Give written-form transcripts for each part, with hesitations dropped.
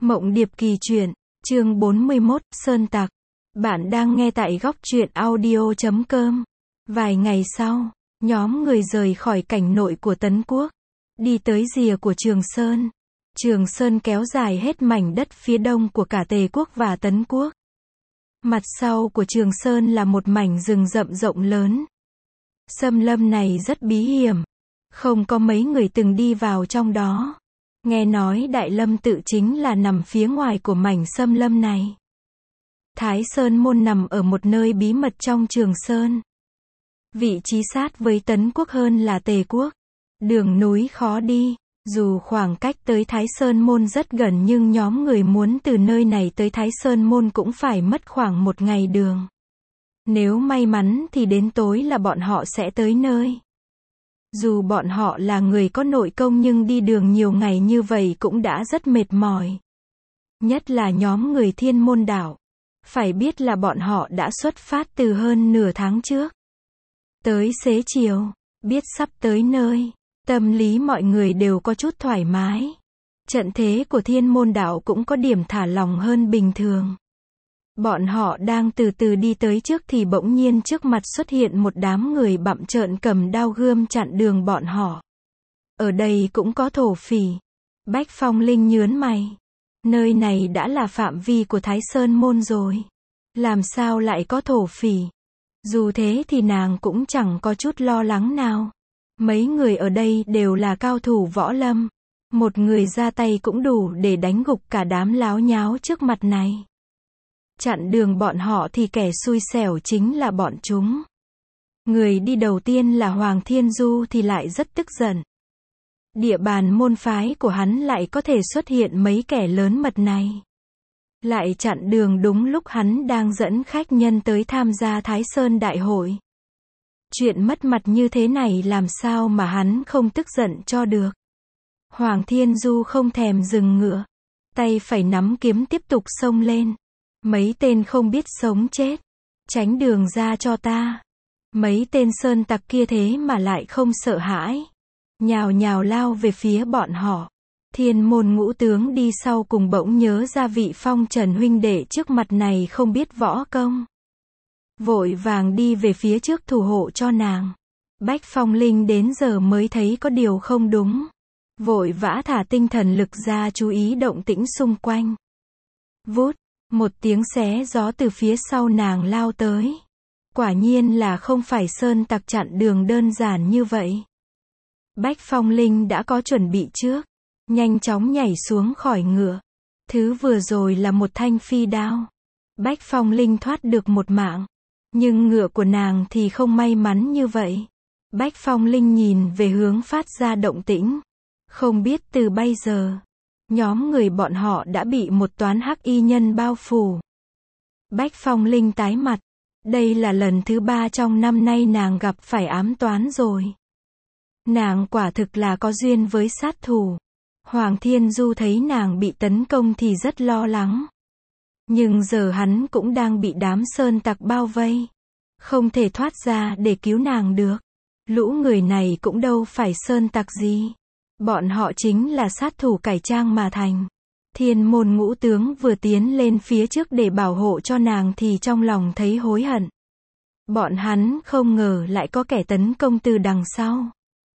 Mộng Điệp Kỳ Truyện, chương 41, Sơn Tặc. Bạn đang nghe tại góc truyện audio.com. Vài ngày sau, nhóm người rời khỏi cảnh nội của Tấn Quốc, đi tới rìa của Trường Sơn. Trường Sơn kéo dài hết mảnh đất phía đông của cả Tề Quốc và Tấn Quốc. Mặt sau của Trường Sơn là một mảnh rừng rậm rộng lớn. Xâm lâm này rất bí hiểm, không có mấy người từng đi vào trong đó. Nghe nói Đại Lâm tự chính là nằm phía ngoài của mảnh xâm lâm này. Thái Sơn Môn nằm ở một nơi bí mật trong Trường Sơn. Vị trí sát với Tấn Quốc hơn là Tề Quốc. Đường núi khó đi, dù khoảng cách tới Thái Sơn Môn rất gần nhưng nhóm người muốn từ nơi này tới Thái Sơn Môn cũng phải mất khoảng 1 ngày đường. Nếu may mắn thì đến tối là bọn họ sẽ tới nơi. Dù bọn họ là người có nội công nhưng đi đường nhiều ngày như vậy cũng đã rất mệt mỏi. Nhất là nhóm người Thiên Môn Đảo. Phải biết là bọn họ đã xuất phát từ hơn nửa tháng trước. Tới xế chiều, biết sắp tới nơi, tâm lý mọi người đều có chút thoải mái. Trận thế của Thiên Môn Đảo cũng có điểm thả lỏng hơn bình thường. Bọn họ đang từ từ đi tới trước thì bỗng nhiên trước mặt xuất hiện một đám người bặm trợn cầm đao gươm chặn đường bọn họ. Ở đây cũng có thổ phỉ. Bách Phong Linh nhớn mày. Nơi này đã là phạm vi của Thái Sơn Môn rồi. Làm sao lại có thổ phỉ? Dù thế thì nàng cũng chẳng có chút lo lắng nào. Mấy người ở đây đều là cao thủ võ lâm. Một người ra tay cũng đủ để đánh gục cả đám láo nháo trước mặt này. Chặn đường bọn họ thì kẻ xui xẻo chính là bọn chúng. Người đi đầu tiên là Hoàng Thiên Du thì lại rất tức giận. Địa bàn môn phái của hắn lại có thể xuất hiện mấy kẻ lớn mật này. Lại chặn đường đúng lúc hắn đang dẫn khách nhân tới tham gia Thái Sơn Đại hội. Chuyện mất mặt như thế này làm sao mà hắn không tức giận cho được. Hoàng Thiên Du không thèm dừng ngựa. Tay phải nắm kiếm tiếp tục xông lên. Mấy tên không biết sống chết. Tránh đường ra cho ta. Mấy tên sơn tặc kia thế mà lại không sợ hãi. Nhào nhào lao về phía bọn họ. Thiên Môn Ngũ tướng đi sau cùng bỗng nhớ ra vị Phong Trần huynh đệ trước mặt này không biết võ công. Vội vàng đi về phía trước thủ hộ cho nàng. Bách Phong Linh đến giờ mới thấy có điều không đúng. Vội vã thả tinh thần lực ra chú ý động tĩnh xung quanh. Vút. Một tiếng xé gió từ phía sau nàng lao tới. Quả nhiên là không phải sơn tặc chặn đường đơn giản như vậy. Bách Phong Linh đã có chuẩn bị trước. Nhanh chóng nhảy xuống khỏi ngựa. Thứ vừa rồi là một thanh phi đao. Bách Phong Linh thoát được một mạng. Nhưng ngựa của nàng thì không may mắn như vậy. Bách Phong Linh nhìn về hướng phát ra động tĩnh. Không biết từ bây giờ. Nhóm người bọn họ đã bị một toán hắc y nhân bao phủ. Bách Phong Linh tái mặt. Đây là lần thứ 3 trong năm nay nàng gặp phải ám toán rồi. Nàng quả thực là có duyên với sát thủ. Hoàng Thiên Du thấy nàng bị tấn công thì rất lo lắng. Nhưng giờ hắn cũng đang bị đám sơn tặc bao vây. Không thể thoát ra để cứu nàng được. Lũ người này cũng đâu phải sơn tặc gì. Bọn họ chính là sát thủ cải trang mà thành. Thiên Môn Ngũ tướng vừa tiến lên phía trước để bảo hộ cho nàng thì trong lòng thấy hối hận. Bọn hắn không ngờ lại có kẻ tấn công từ đằng sau.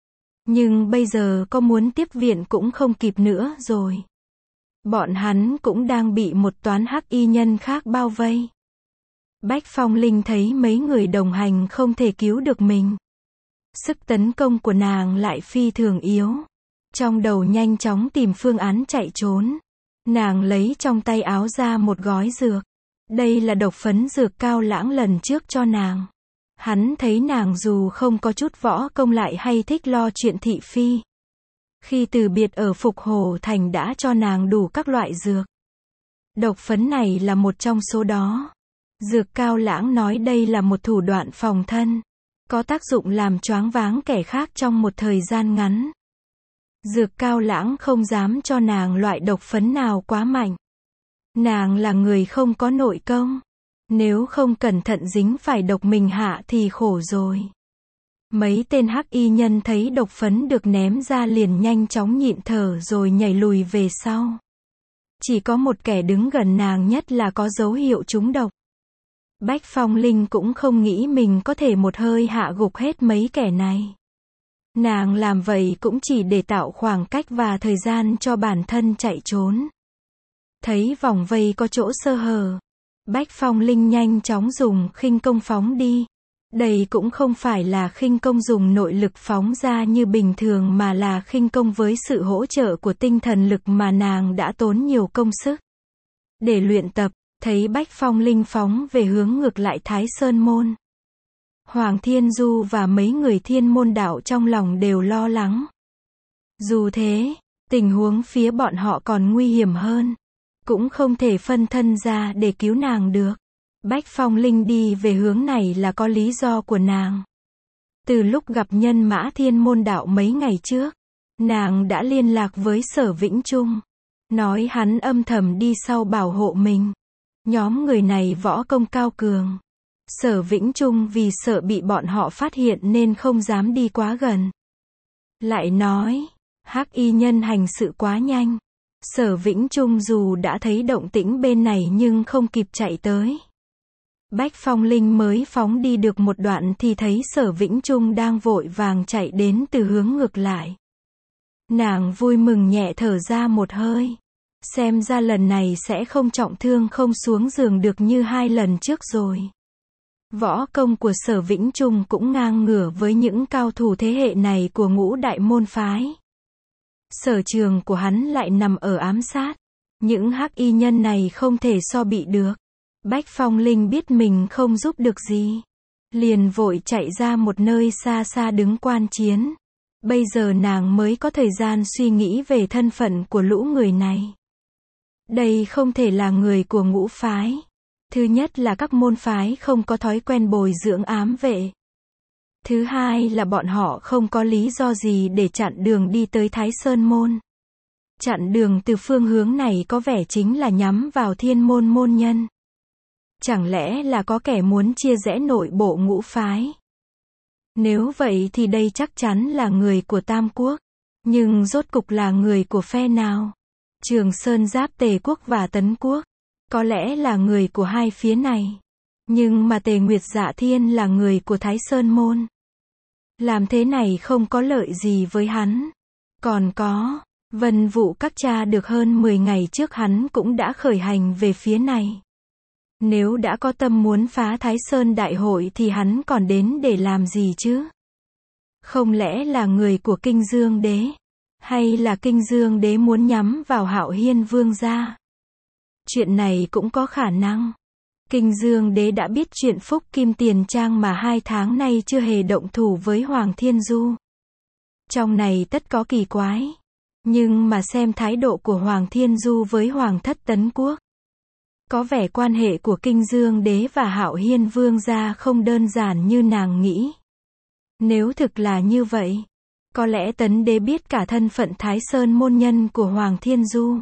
Nhưng bây giờ có muốn tiếp viện cũng không kịp nữa rồi. Bọn hắn cũng đang bị một toán hắc y nhân khác bao vây. Bách Phong Linh thấy mấy người đồng hành không thể cứu được mình. Sức tấn công của nàng lại phi thường yếu. Trong đầu nhanh chóng tìm phương án chạy trốn. Nàng lấy trong tay áo ra một gói dược. Đây là độc phấn dược Cao Lãng lần trước cho nàng. Hắn thấy nàng dù không có chút võ công lại hay thích lo chuyện thị phi. Khi từ biệt ở Phục Hổ Thành đã cho nàng đủ các loại dược. Độc phấn này là một trong số đó. Dược Cao Lãng nói đây là một thủ đoạn phòng thân. Có tác dụng làm choáng váng kẻ khác trong một thời gian ngắn. Dược Cao Lãng không dám cho nàng loại độc phấn nào quá mạnh. Nàng là người không có nội công. Nếu không cẩn thận dính phải độc mình hạ thì khổ rồi. Mấy tên hắc y nhân thấy độc phấn được ném ra liền nhanh chóng nhịn thở rồi nhảy lùi về sau. Chỉ có một kẻ đứng gần nàng nhất là có dấu hiệu trúng độc. Bách Phong Linh cũng không nghĩ mình có thể một hơi hạ gục hết mấy kẻ này. Nàng làm vậy cũng chỉ để tạo khoảng cách và thời gian cho bản thân chạy trốn. Thấy vòng vây có chỗ sơ hở, Bách Phong Linh nhanh chóng dùng khinh công phóng đi. Đây cũng không phải là khinh công dùng nội lực phóng ra như bình thường mà là khinh công với sự hỗ trợ của tinh thần lực mà nàng đã tốn nhiều công sức để luyện tập. Thấy Bách Phong Linh phóng về hướng ngược lại Thái Sơn Môn, Hoàng Thiên Du và mấy người Thiên Môn đạo trong lòng đều lo lắng. Dù thế, tình huống phía bọn họ còn nguy hiểm hơn, cũng không thể phân thân ra để cứu nàng được. Bách Phong Linh đi về hướng này là có lý do của nàng. Từ lúc gặp nhân mã Thiên Môn đạo mấy ngày trước, nàng đã liên lạc với Sở Vĩnh Trung, nói hắn âm thầm đi sau bảo hộ mình. Nhóm người này võ công cao cường. Sở Vĩnh Trung vì sợ bị bọn họ phát hiện nên không dám đi quá gần. Lại nói, Hắc Y nhân hành sự quá nhanh. Sở Vĩnh Trung dù đã thấy động tĩnh bên này nhưng không kịp chạy tới. Bách Phong Linh mới phóng đi được một đoạn thì thấy Sở Vĩnh Trung đang vội vàng chạy đến từ hướng ngược lại. Nàng vui mừng nhẹ thở ra một hơi. Xem ra lần này sẽ không trọng thương không xuống giường được như 2 lần trước rồi. Võ công của Sở Vĩnh Trung cũng ngang ngửa với những cao thủ thế hệ này của Ngũ Đại môn phái. Sở trường của hắn lại nằm ở ám sát. Những Hắc Y nhân này không thể so bị được. Bách Phong Linh biết mình không giúp được gì, liền vội chạy ra một nơi xa xa đứng quan chiến. Bây giờ nàng mới có thời gian suy nghĩ về thân phận của lũ người này. Đây không thể là người của ngũ phái. Thứ nhất là các môn phái không có thói quen bồi dưỡng ám vệ. Thứ hai là bọn họ không có lý do gì để chặn đường đi tới Thái Sơn Môn. Chặn đường từ phương hướng này có vẻ chính là nhắm vào Thiên Môn môn nhân. Chẳng lẽ là có kẻ muốn chia rẽ nội bộ ngũ phái? Nếu vậy thì đây chắc chắn là người của Tam Quốc. Nhưng rốt cục là người của phe nào? Trường Sơn giáp Tề Quốc và Tấn Quốc. Có lẽ là người của hai phía này. Nhưng mà Tề Nguyệt Dạ Thiên là người của Thái Sơn Môn. Làm thế này không có lợi gì với hắn. Còn có, Vân Vũ các cha được hơn 10 ngày trước hắn cũng đã khởi hành về phía này. Nếu đã có tâm muốn phá Thái Sơn Đại hội thì hắn còn đến để làm gì chứ? Không lẽ là người của Kinh Dương Đế? Hay là Kinh Dương Đế muốn nhắm vào Hạo Hiên Vương gia? Chuyện này cũng có khả năng. Kinh Dương Đế đã biết chuyện Phúc Kim Tiền Trang mà 2 tháng nay chưa hề động thủ với Hoàng Thiên Du. Trong này tất có kỳ quái. Nhưng mà xem thái độ của Hoàng Thiên Du với Hoàng thất Tấn Quốc, có vẻ quan hệ của Kinh Dương Đế và Hạo Hiên Vương gia không đơn giản như nàng nghĩ. Nếu thực là như vậy, có lẽ Tấn Đế biết cả thân phận Thái Sơn môn nhân của Hoàng Thiên Du,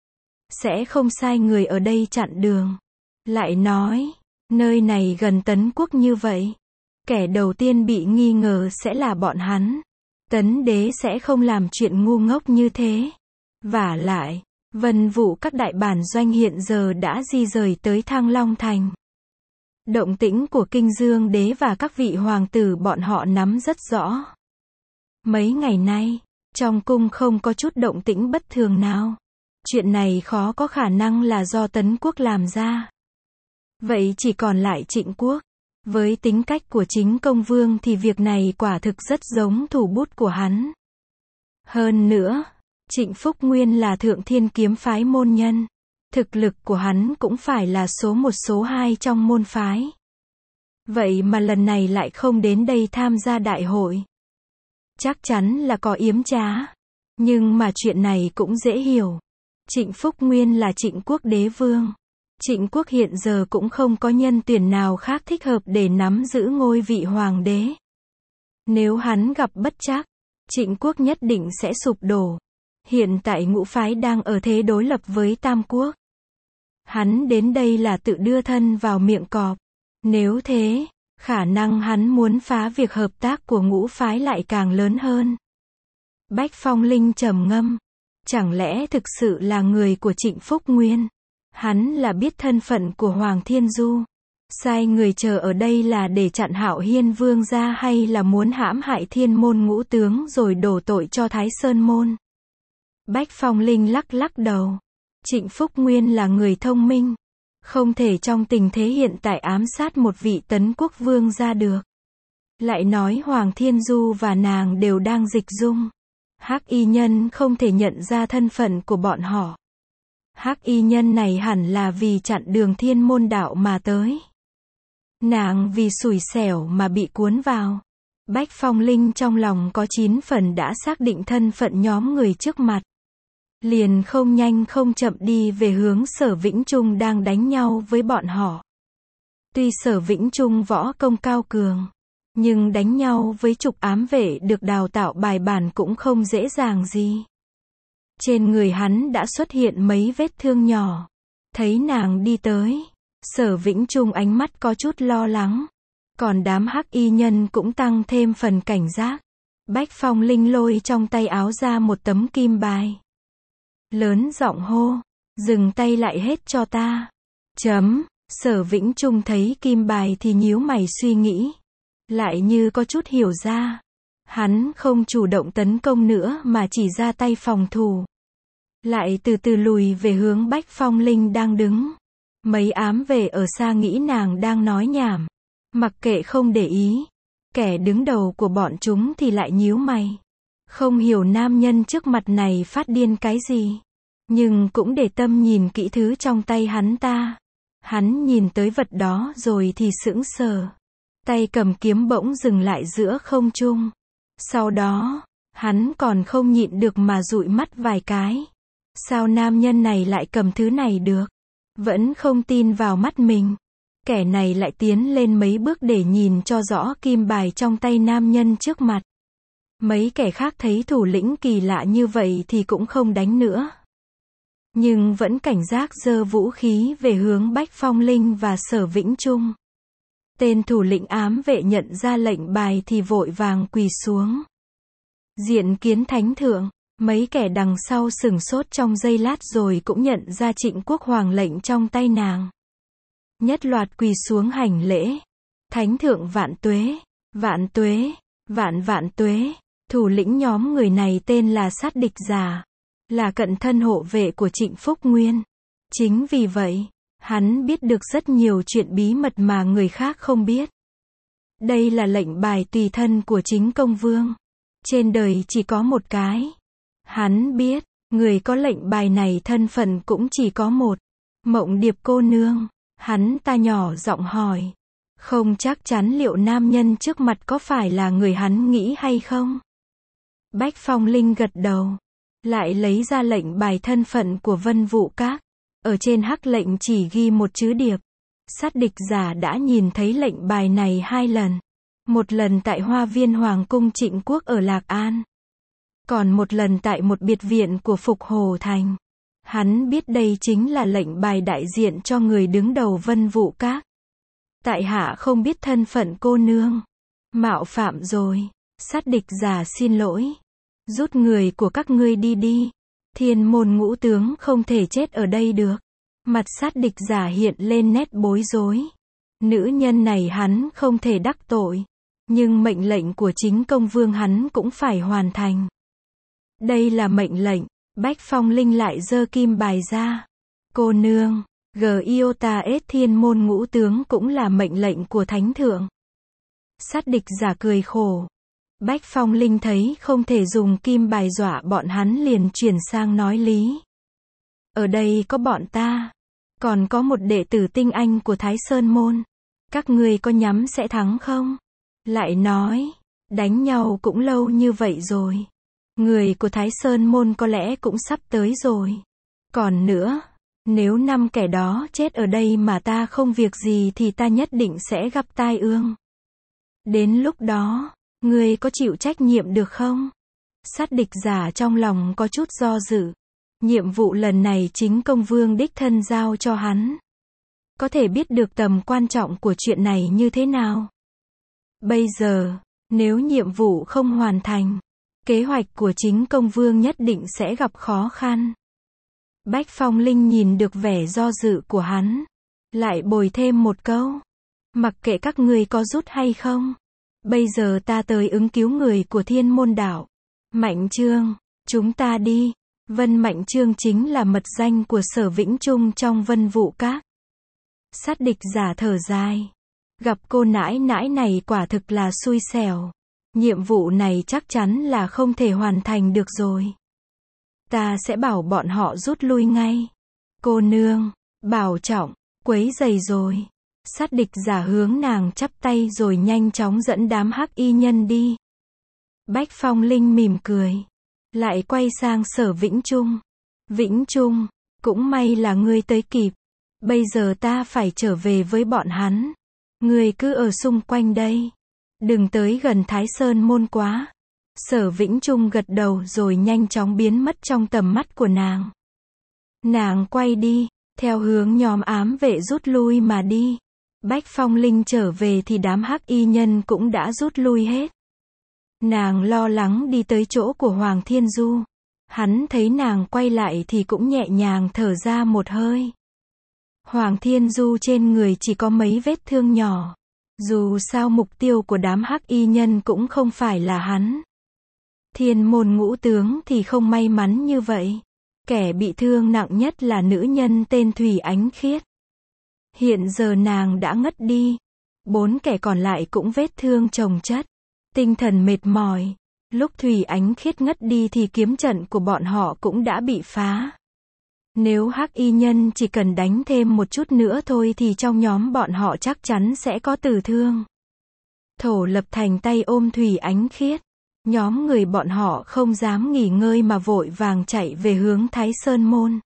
sẽ không sai người ở đây chặn đường. Lại nói, nơi này gần Tấn Quốc như vậy, kẻ đầu tiên bị nghi ngờ sẽ là bọn hắn. Tấn Đế sẽ không làm chuyện ngu ngốc như thế. Vả lại, Vân Vũ các đại bản doanh hiện giờ đã di rời tới Thăng Long Thành. Động tĩnh của Kinh Dương Đế và các vị hoàng tử bọn họ nắm rất rõ. Mấy ngày nay, trong cung không có chút động tĩnh bất thường nào. Chuyện này khó có khả năng là do Tấn Quốc làm ra. Vậy chỉ còn lại Trịnh Quốc. Với tính cách của chính công vương thì việc này quả thực rất giống thủ bút của hắn. Hơn nữa, Trịnh Phúc Nguyên là Thượng Thiên kiếm phái môn nhân. Thực lực của hắn cũng phải là số 1 số 2 trong môn phái. Vậy mà lần này lại không đến đây tham gia đại hội. Chắc chắn là có yếm trá. Nhưng mà chuyện này cũng dễ hiểu. Trịnh Phúc Nguyên là Trịnh Quốc đế vương. Trịnh Quốc hiện giờ cũng không có nhân tuyển nào khác thích hợp để nắm giữ ngôi vị hoàng đế. Nếu hắn gặp bất trắc, Trịnh Quốc nhất định sẽ sụp đổ. Hiện tại ngũ phái đang ở thế đối lập với Tam Quốc. Hắn đến đây là tự đưa thân vào miệng cọp. Nếu thế, khả năng hắn muốn phá việc hợp tác của ngũ phái lại càng lớn hơn. Bách Phong Linh trầm ngâm. Chẳng lẽ thực sự là người của Trịnh Phúc Nguyên? Hắn là biết thân phận của Hoàng Thiên Du. Sai người chờ ở đây là để chặn Hạo Hiên Vương gia hay là muốn hãm hại Thiên Môn ngũ tướng rồi đổ tội cho Thái Sơn Môn? Bách Phong Linh lắc lắc đầu. Trịnh Phúc Nguyên là người thông minh. Không thể trong tình thế hiện tại ám sát một vị Tấn Quốc Vương gia được. Lại nói Hoàng Thiên Du và nàng đều đang dịch dung. Hắc y nhân không thể nhận ra thân phận của bọn họ. Hắc y nhân này hẳn là vì chặn đường Thiên Môn đạo mà tới. Nàng vì xui xẻo mà bị cuốn vào. Bách Phong Linh trong lòng có 9 phần đã xác định thân phận nhóm người trước mặt. Liền không nhanh không chậm đi về hướng Sở Vĩnh Trung đang đánh nhau với bọn họ. Tuy Sở Vĩnh Trung võ công cao cường, nhưng đánh nhau với trục ám vệ được đào tạo bài bản cũng không dễ dàng gì. Trên người hắn đã xuất hiện mấy vết thương nhỏ. Thấy nàng đi tới, Sở Vĩnh Trung ánh mắt có chút lo lắng. Còn đám hắc y nhân cũng tăng thêm phần cảnh giác. Bách Phong Linh lôi trong tay áo ra một tấm kim bài. Lớn giọng hô, dừng tay lại hết cho ta. Sở Vĩnh Trung thấy kim bài thì nhíu mày suy nghĩ. Lại như có chút hiểu ra. Hắn không chủ động tấn công nữa mà chỉ ra tay phòng thủ. Lại từ từ lùi về hướng Bách Phong Linh đang đứng. Mấy ám vệ ở xa nghĩ nàng đang nói nhảm. Mặc kệ không để ý. Kẻ đứng đầu của bọn chúng thì lại nhíu mày. Không hiểu nam nhân trước mặt này phát điên cái gì. Nhưng cũng để tâm nhìn kỹ thứ trong tay hắn ta. Hắn nhìn tới vật đó rồi thì sững sờ. Tay cầm kiếm bỗng dừng lại giữa không trung. Sau đó, hắn còn không nhịn được mà dụi mắt vài cái. Sao nam nhân này lại cầm thứ này được? Vẫn không tin vào mắt mình. Kẻ này lại tiến lên mấy bước để nhìn cho rõ kim bài trong tay nam nhân trước mặt. Mấy kẻ khác thấy thủ lĩnh kỳ lạ như vậy thì cũng không đánh nữa. Nhưng vẫn cảnh giác giơ vũ khí về hướng Bách Phong Linh và Sở Vĩnh Trung. Tên thủ lĩnh ám vệ nhận ra lệnh bài thì vội vàng quỳ xuống. Diện kiến thánh thượng, mấy kẻ đằng sau sửng sốt trong giây lát rồi cũng nhận ra Trịnh Quốc Hoàng lệnh trong tay nàng. Nhất loạt quỳ xuống hành lễ. Thánh thượng vạn tuế, vạn tuế, vạn vạn tuế. Thủ lĩnh nhóm người này tên là Sát Địch Giả, là cận thân hộ vệ của Trịnh Phúc Nguyên. Chính vì vậy, hắn biết được rất nhiều chuyện bí mật mà người khác không biết. Đây là lệnh bài tùy thân của chính công vương. Trên đời chỉ có một cái. Hắn biết, người có lệnh bài này thân phận cũng chỉ có một. Mộng Điệp cô nương. Hắn ta nhỏ giọng hỏi. Không chắc chắn liệu nam nhân trước mặt có phải là người hắn nghĩ hay không? Bách Phong Linh gật đầu. Lại lấy ra lệnh bài thân phận của Vân Vũ Các. Ở trên hắc lệnh chỉ ghi một chữ điệp. Sát Địch Giả đã nhìn thấy lệnh bài này 2 lần. Một lần tại Hoa Viên Hoàng cung Trịnh Quốc ở Lạc An. Còn một lần tại một biệt viện của Phục Hồ Thành. Hắn biết đây chính là lệnh bài đại diện cho người đứng đầu Vân Vũ Các. Tại hạ không biết thân phận cô nương. Mạo phạm rồi. Sát Địch Giả xin lỗi. Rút người của các ngươi đi đi. Thiên Môn ngũ tướng không thể chết ở đây được. Mặt Sát Địch Giả hiện lên nét bối rối. Nữ nhân này hắn không thể đắc tội. Nhưng mệnh lệnh của chính công vương hắn cũng phải hoàn thành. Đây là mệnh lệnh. Bách Phong Linh lại giơ kim bài ra. Cô nương, Giota-S Thiên Môn ngũ tướng cũng là mệnh lệnh của Thánh Thượng. Sát Địch Giả cười khổ. Bách Phong Linh thấy không thể dùng kim bài dọa bọn hắn liền chuyển sang nói lý. Ở đây có bọn ta. Còn có một đệ tử tinh anh của Thái Sơn Môn. Các ngươi có nhắm sẽ thắng không? Lại nói, đánh nhau cũng lâu như vậy rồi. Người của Thái Sơn Môn có lẽ cũng sắp tới rồi. Còn nữa, nếu 5 kẻ đó chết ở đây mà ta không việc gì thì ta nhất định sẽ gặp tai ương. Đến lúc đó, ngươi có chịu trách nhiệm được không? Sát Địch Giả trong lòng có chút do dự. Nhiệm vụ lần này chính công vương đích thân giao cho hắn. Có thể biết được tầm quan trọng của chuyện này như thế nào. Bây giờ, nếu nhiệm vụ không hoàn thành, Kế hoạch của chính công vương nhất định sẽ gặp khó khăn. Bách Phong Linh nhìn được vẻ do dự của hắn. Lại bồi thêm một câu. Mặc kệ các ngươi có rút hay không. Bây giờ ta tới ứng cứu người của Thiên Môn Đảo. Mạnh Trương, chúng ta đi. Vân Mạnh Trương chính là mật danh của Sở Vĩnh Trung trong Vân Vũ Các. Sát địch giả thở dài. Gặp cô nãi nãi này quả thực là xui xẻo. Nhiệm vụ này chắc chắn là không thể hoàn thành được rồi. Ta sẽ bảo bọn họ rút lui ngay. Cô nương, bảo trọng, quấy rầy rồi. Sát địch giả hướng nàng chắp tay rồi nhanh chóng dẫn đám hắc y nhân đi. Bách Phong Linh mỉm cười. Lại quay sang Sở Vĩnh Trung. Vĩnh Trung, cũng may là ngươi tới kịp. Bây giờ ta phải trở về với bọn hắn. Ngươi cứ ở xung quanh đây. Đừng tới gần Thái Sơn Môn quá. Sở Vĩnh Trung gật đầu rồi nhanh chóng biến mất trong tầm mắt của nàng. Nàng quay đi, theo hướng nhóm ám vệ rút lui mà đi. Bách Phong Linh trở về thì đám hắc y nhân cũng đã rút lui hết. Nàng lo lắng đi tới chỗ của Hoàng Thiên Du. Hắn thấy nàng quay lại thì cũng nhẹ nhàng thở ra một hơi. Hoàng Thiên Du trên người chỉ có mấy vết thương nhỏ. Dù sao mục tiêu của đám hắc y nhân cũng không phải là hắn. Thiên Môn Ngũ Tướng thì không may mắn như vậy. Kẻ bị thương nặng nhất là nữ nhân tên Thủy Ánh Khiết. Hiện giờ nàng đã ngất đi. 4 kẻ còn lại cũng vết thương chồng chất. Tinh thần mệt mỏi. Lúc Thủy Ánh Khiết ngất đi thì kiếm trận của bọn họ cũng đã bị phá. Nếu hắc y nhân chỉ cần đánh thêm một chút nữa thôi thì trong nhóm bọn họ chắc chắn sẽ có tử thương. Thổ Lập Thành tay ôm Thủy Ánh Khiết. Nhóm người bọn họ không dám nghỉ ngơi mà vội vàng chạy về hướng Thái Sơn Môn.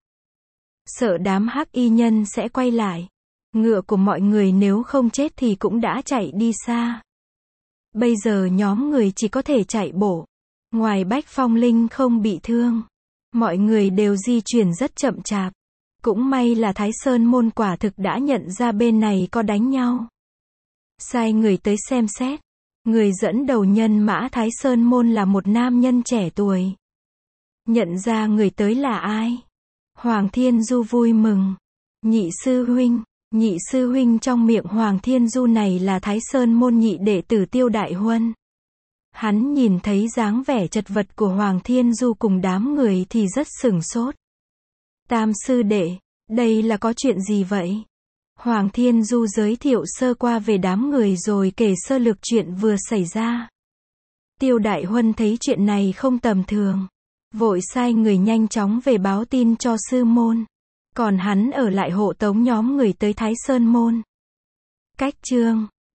Sợ đám hắc y nhân sẽ quay lại. Ngựa của mọi người nếu không chết thì cũng đã chạy đi xa. Bây giờ nhóm người chỉ có thể chạy bộ. Ngoài Bách Phong Linh không bị thương, mọi người đều di chuyển rất chậm chạp. Cũng may là Thái Sơn Môn quả thực đã nhận ra bên này có đánh nhau. Sai người tới xem xét. Người dẫn đầu nhân mã Thái Sơn Môn là một nam nhân trẻ tuổi. Nhận ra người tới là ai? Hoàng Thiên Du vui mừng. Nhị sư huynh trong miệng Hoàng Thiên Du này là Thái Sơn Môn nhị đệ tử Tiêu Đại Huân. Hắn nhìn thấy dáng vẻ chật vật của Hoàng Thiên Du cùng đám người thì rất sửng sốt. Tam sư đệ, đây là có chuyện gì vậy? Hoàng Thiên Du giới thiệu sơ qua về đám người rồi kể sơ lược chuyện vừa xảy ra. Tiêu Đại Huân thấy chuyện này không tầm thường. Vội sai người nhanh chóng về báo tin cho sư môn. Còn hắn ở lại hộ tống nhóm người tới Thái Sơn Môn. Cách chương